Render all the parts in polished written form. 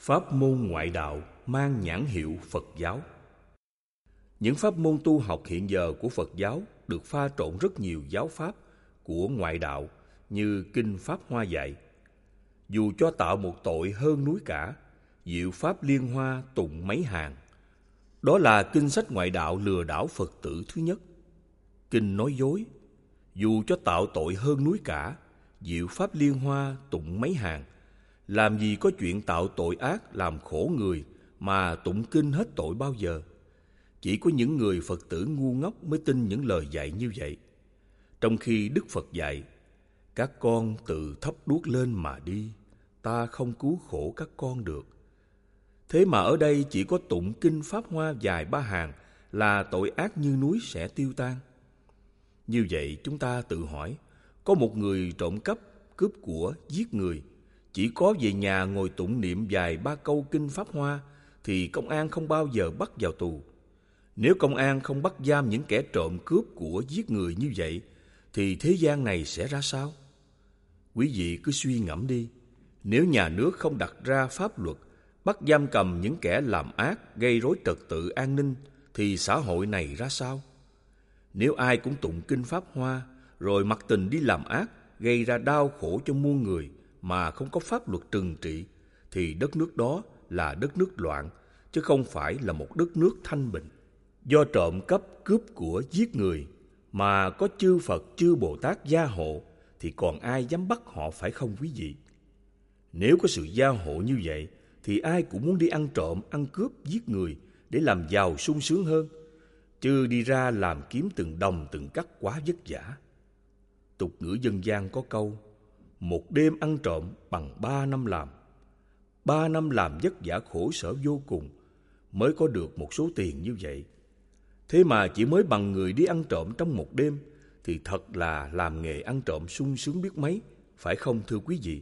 Pháp môn ngoại đạo mang nhãn hiệu Phật giáo. Những pháp môn tu học hiện giờ của Phật giáo được pha trộn rất nhiều giáo pháp của ngoại đạo như Kinh Pháp Hoa dạy. Dù cho tạo một tội hơn núi cả, diệu pháp liên hoa tụng mấy hàng. Đó là kinh sách ngoại đạo lừa đảo Phật tử thứ nhất. Kinh nói dối. Dù cho tạo tội hơn núi cả, diệu pháp liên hoa tụng mấy hàng. Làm gì có chuyện tạo tội ác làm khổ người mà tụng kinh hết tội bao giờ. Chỉ có những người Phật tử ngu ngốc mới tin những lời dạy như vậy. Trong khi Đức Phật dạy, các con tự thắp đuốc lên mà đi, ta không cứu khổ các con được. Thế mà ở đây chỉ có tụng kinh Pháp Hoa dài 3 hàng là tội ác như núi sẽ tiêu tan. Như vậy chúng ta tự hỏi, có một người trộm cắp, cướp của, giết người, chỉ có về nhà ngồi tụng niệm dài 3 câu kinh Pháp Hoa thì công an không bao giờ bắt vào tù. Nếu công an không bắt giam những kẻ trộm cướp của giết người như vậy thì thế gian này sẽ ra sao? Quý vị cứ suy ngẫm đi, nếu nhà nước không đặt ra pháp luật bắt giam cầm những kẻ làm ác, gây rối trật tự an ninh thì xã hội này ra sao? Nếu ai cũng tụng kinh Pháp Hoa rồi mặc tình đi làm ác, gây ra đau khổ cho muôn người mà không có pháp luật trừng trị thì đất nước đó là đất nước loạn, chứ không phải là một đất nước thanh bình. Do trộm cắp, cướp của, giết người mà có chư Phật, chư Bồ Tát gia hộ thì còn ai dám bắt họ, phải không quý vị? Nếu có sự gia hộ như vậy thì ai cũng muốn đi ăn trộm, ăn cướp, giết người để làm giàu sung sướng hơn, chứ đi ra làm kiếm từng đồng từng cắc quá vất vả. Tục ngữ dân gian có câu, một đêm ăn trộm bằng 3 năm làm. 3 năm làm vất vả khổ sở vô cùng mới có được một số tiền như vậy. Thế mà chỉ mới bằng người đi ăn trộm trong một đêm thì thật là làm nghề ăn trộm sung sướng biết mấy, phải không thưa quý vị?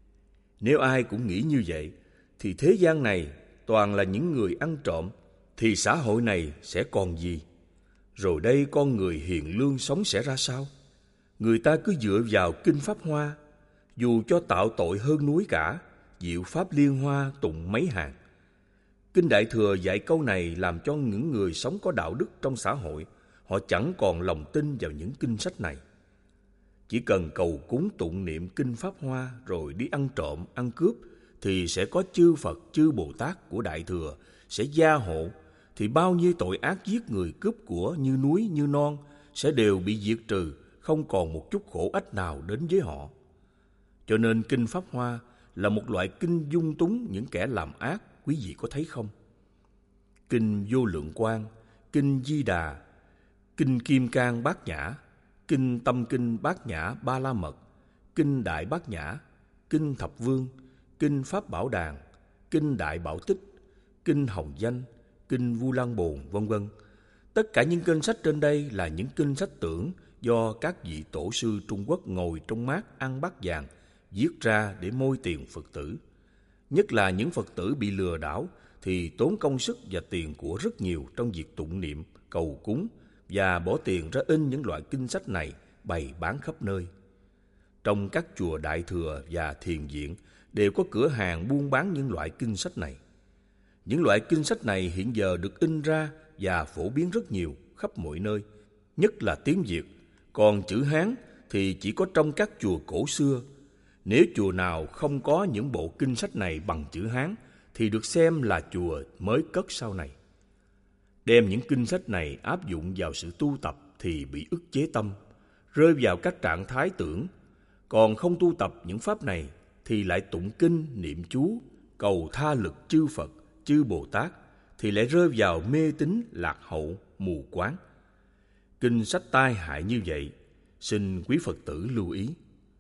Nếu ai cũng nghĩ như vậy thì thế gian này toàn là những người ăn trộm thì xã hội này sẽ còn gì? Rồi đây con người hiền lương sống sẽ ra sao? Người ta cứ dựa vào kinh Pháp Hoa, dù cho tạo tội hơn núi cả, diệu pháp liên hoa tụng mấy hàng. Kinh Đại Thừa dạy câu này làm cho những người sống có đạo đức trong xã hội, họ chẳng còn lòng tin vào những kinh sách này. Chỉ cần cầu cúng tụng niệm kinh Pháp Hoa rồi đi ăn trộm, ăn cướp thì sẽ có chư Phật, chư Bồ Tát của Đại Thừa sẽ gia hộ, thì bao nhiêu tội ác giết người cướp của như núi như non sẽ đều bị diệt trừ, không còn một chút khổ ách nào đến với họ. Cho nên kinh Pháp Hoa là một loại kinh dung túng những kẻ làm ác, quý vị có thấy không? Kinh Vô Lượng Quang, kinh Di Đà, kinh Kim Cang Bát Nhã, kinh Tâm Kinh Bát Nhã Ba La Mật, kinh Đại Bát Nhã, kinh Thập Vương, kinh Pháp Bảo Đàn, kinh Đại Bảo Tích, kinh Hồng Danh, kinh Vu Lan Bồn, vân vân. Tất cả những kinh sách trên đây là những kinh sách tưởng do các vị tổ sư Trung Quốc ngồi trong mát ăn bát vàng viết ra để môi tiền Phật tử. Nhất là những Phật tử bị lừa đảo thì tốn công sức và tiền của rất nhiều trong việc tụng niệm, cầu cúng và bỏ tiền ra in những loại kinh sách này bày bán khắp nơi. Trong các chùa Đại Thừa và Thiền viện đều có cửa hàng buôn bán những loại kinh sách này. Những loại kinh sách này hiện giờ được in ra và phổ biến rất nhiều khắp mọi nơi, nhất là tiếng Việt. Còn chữ Hán thì chỉ có trong các chùa cổ xưa. Nếu chùa nào không có những bộ kinh sách này bằng chữ Hán thì được xem là chùa mới cất sau này. Đem những kinh sách này áp dụng vào sự tu tập thì bị ức chế tâm, rơi vào các trạng thái tưởng. Còn không tu tập những pháp này thì lại tụng kinh, niệm chú, cầu tha lực chư Phật, chư Bồ Tát thì lại rơi vào mê tín, lạc hậu, mù quáng. Kinh sách tai hại như vậy, xin quý Phật tử lưu ý.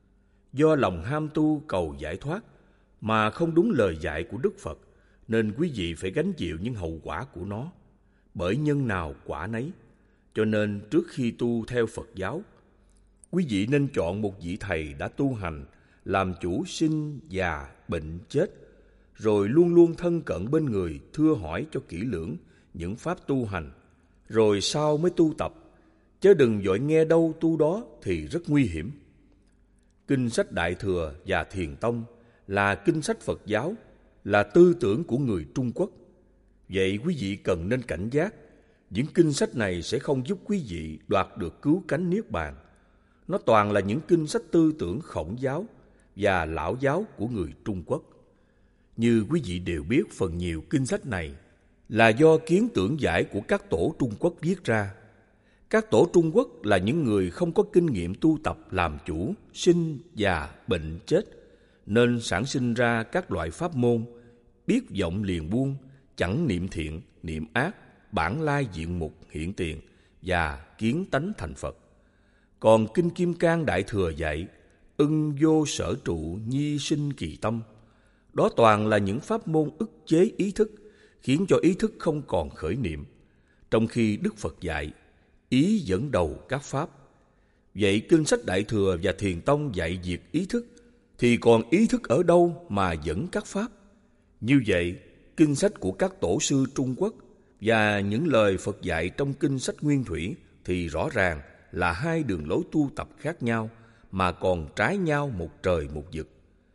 Do lòng ham tu cầu giải thoát mà không đúng lời dạy của Đức Phật, nên quý vị phải gánh chịu những hậu quả của nó. Bởi nhân nào quả nấy, cho nên trước khi tu theo Phật giáo, quý vị nên chọn một vị thầy đã tu hành, làm chủ sinh, già, bệnh, chết, rồi luôn luôn thân cận bên người, thưa hỏi cho kỹ lưỡng những pháp tu hành, rồi sau mới tu tập, chứ đừng vội nghe đâu tu đó thì rất nguy hiểm. Kinh sách Đại Thừa và Thiền Tông là kinh sách Phật giáo, là tư tưởng của người Trung Quốc. Vậy quý vị cần nên cảnh giác, những kinh sách này sẽ không giúp quý vị đoạt được cứu cánh niết bàn. Nó toàn là những kinh sách tư tưởng Khổng giáo và Lão giáo của người Trung Quốc. Như quý vị đều biết, phần nhiều kinh sách này là do kiến tưởng giải của các tổ Trung Quốc viết ra. Các tổ Trung Quốc là những người không có kinh nghiệm tu tập làm chủ, sinh, già, bệnh, chết, nên sản sinh ra các loại pháp môn, biết vọng liền buông, chẳng niệm thiện, niệm ác, bản lai diện mục hiện tiền và kiến tánh thành Phật. Còn Kinh Kim Cang Đại Thừa dạy, ưng vô sở trụ nhi sinh kỳ tâm. Đó toàn là những pháp môn ức chế ý thức, khiến cho ý thức không còn khởi niệm. Trong khi Đức Phật dạy, ý dẫn đầu các pháp. Vậy kinh sách Đại Thừa và Thiền Tông dạy diệt ý thức, thì còn ý thức ở đâu mà dẫn các pháp? Như vậy, kinh sách của các tổ sư Trung Quốc và những lời Phật dạy trong kinh sách Nguyên Thủy thì rõ ràng là hai đường lối tu tập khác nhau, mà còn trái nhau một trời một vực.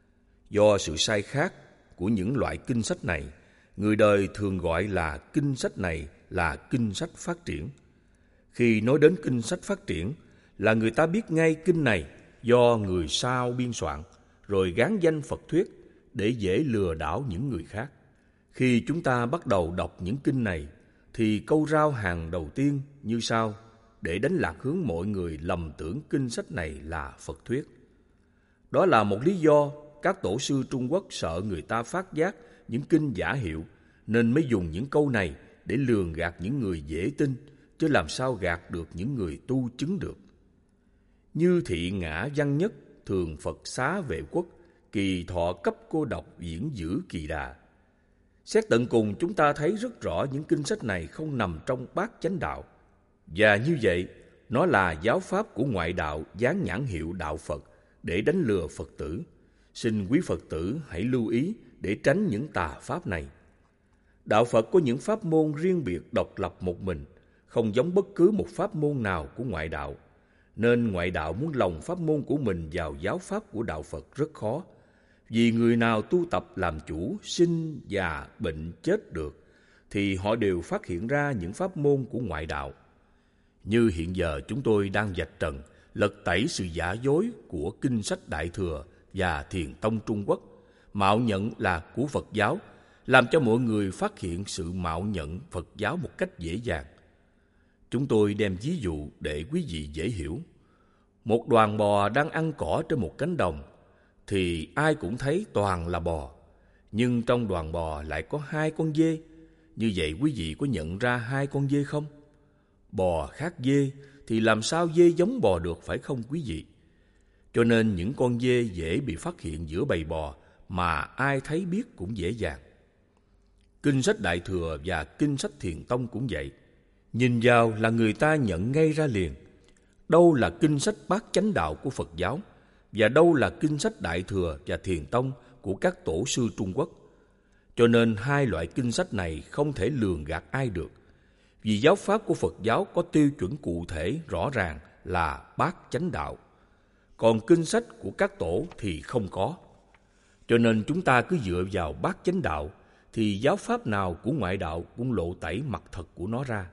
Do sự sai khác của những loại kinh sách này, người đời thường gọi là kinh sách này là kinh sách phát triển. Khi nói đến kinh sách phát triển là người ta biết ngay kinh này do người sao biên soạn, rồi gán danh Phật thuyết để dễ lừa đảo những người khác. Khi chúng ta bắt đầu đọc những kinh này thì câu rao hàng đầu tiên như sau, để đánh lạc hướng mọi người lầm tưởng kinh sách này là Phật thuyết. Đó là một lý do các tổ sư Trung Quốc sợ người ta phát giác những kinh giả hiệu, nên mới dùng những câu này để lường gạt những người dễ tin, chứ làm sao gạt được những người tu chứng được. Như thị ngã văn nhất, thường Phật xá vệ quốc, kỳ thọ cấp cô độc diễn giữ kỳ đà. Xét tận cùng, chúng ta thấy rất rõ những kinh sách này không nằm trong bát chánh đạo. Và như vậy, nó là giáo pháp của ngoại đạo dán nhãn hiệu đạo Phật để đánh lừa Phật tử. Xin quý Phật tử hãy lưu ý để tránh những tà pháp này. Đạo Phật có những pháp môn riêng biệt độc lập một mình, không giống bất cứ một pháp môn nào của ngoại đạo. Nên ngoại đạo muốn lồng pháp môn của mình vào giáo pháp của đạo Phật rất khó. Vì người nào tu tập làm chủ, sinh, già, bệnh, chết được, thì họ đều phát hiện ra những pháp môn của ngoại đạo. Như hiện giờ chúng tôi đang vạch trần, lật tẩy sự giả dối của kinh sách Đại Thừa và Thiền Tông Trung Quốc, mạo nhận là của Phật giáo, làm cho mọi người phát hiện sự mạo nhận Phật giáo một cách dễ dàng. Chúng tôi đem ví dụ để quý vị dễ hiểu. Một đoàn bò đang ăn cỏ trên một cánh đồng, thì ai cũng thấy toàn là bò, nhưng trong đoàn bò lại có hai con dê. Như vậy quý vị có nhận ra hai con dê không? Bò khác dê thì làm sao dê giống bò được, phải không quý vị? Cho nên những con dê dễ bị phát hiện giữa bầy bò, mà ai thấy biết cũng dễ dàng. Kinh sách Đại Thừa và kinh sách Thiền Tông cũng vậy. Nhìn vào là người ta nhận ngay ra liền đâu là kinh sách bát chánh đạo của Phật giáo và đâu là kinh sách Đại Thừa và Thiền Tông của các tổ sư Trung Quốc. Cho nên hai loại kinh sách này không thể lường gạt ai được, vì giáo pháp của Phật giáo có tiêu chuẩn cụ thể rõ ràng là bát chánh đạo, còn kinh sách của các tổ thì không có. Cho nên chúng ta cứ dựa vào bát chánh đạo thì giáo pháp nào của ngoại đạo cũng lộ tẩy mặt thật của nó ra.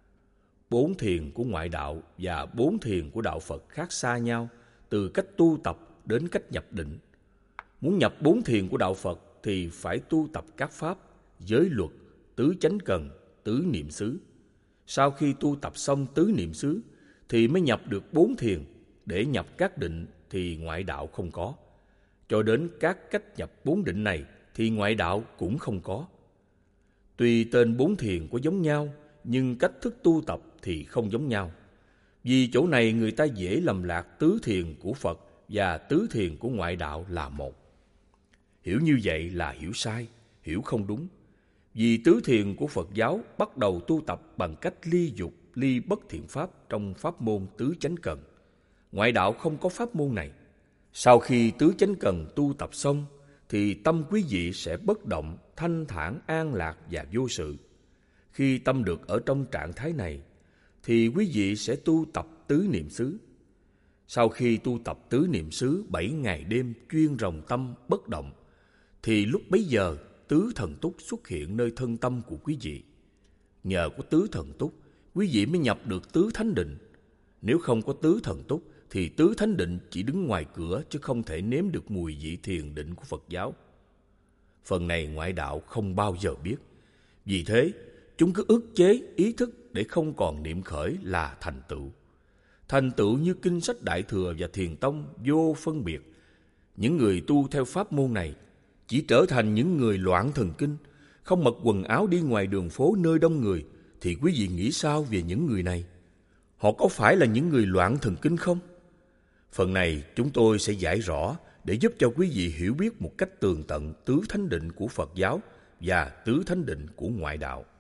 4 thiền của ngoại đạo và 4 thiền của đạo Phật khác xa nhau từ cách tu tập đến cách nhập định. Muốn nhập 4 thiền của đạo Phật thì phải tu tập các pháp, giới luật, tứ chánh cần, tứ niệm xứ. Sau khi tu tập xong tứ niệm xứ thì mới nhập được 4 thiền. Để nhập các định thì ngoại đạo không có. Cho đến các cách nhập 4 định này thì ngoại đạo cũng không có. Tuy tên 4 thiền có giống nhau, nhưng cách thức tu tập thì không giống nhau. Vì chỗ này người ta dễ lầm lạc tứ thiền của Phật và tứ thiền của ngoại đạo là một. Hiểu như vậy là hiểu sai, hiểu không đúng. Vì tứ thiền của Phật giáo bắt đầu tu tập bằng cách ly dục, ly bất thiện pháp trong pháp môn tứ chánh cần. Ngoại đạo không có pháp môn này. Sau khi tứ chánh cần tu tập xong thì tâm quý vị sẽ bất động, thanh thản, an lạc và vô sự. Khi tâm được ở trong trạng thái này thì quý vị sẽ tu tập tứ niệm xứ. Sau khi tu tập tứ niệm xứ 7 ngày đêm chuyên ròng tâm bất động thì lúc bấy giờ tứ thần túc xuất hiện nơi thân tâm của quý vị. Nhờ có tứ thần túc, quý vị mới nhập được tứ thánh định. Nếu không có tứ thần túc thì tứ thánh định chỉ đứng ngoài cửa chứ không thể nếm được mùi vị thiền định của Phật giáo. Phần này ngoại đạo không bao giờ biết. Vì thế, chúng cứ ức chế ý thức để không còn niệm khởi là thành tựu. Thành tựu như kinh sách Đại Thừa và Thiền Tông vô phân biệt. Những người tu theo pháp môn này chỉ trở thành những người loạn thần kinh, không mặc quần áo đi ngoài đường phố nơi đông người, thì quý vị nghĩ sao về những người này? Họ có phải là những người loạn thần kinh không? Phần này chúng tôi sẽ giải rõ để giúp cho quý vị hiểu biết một cách tường tận tứ thánh định của Phật giáo và tứ thánh định của ngoại đạo.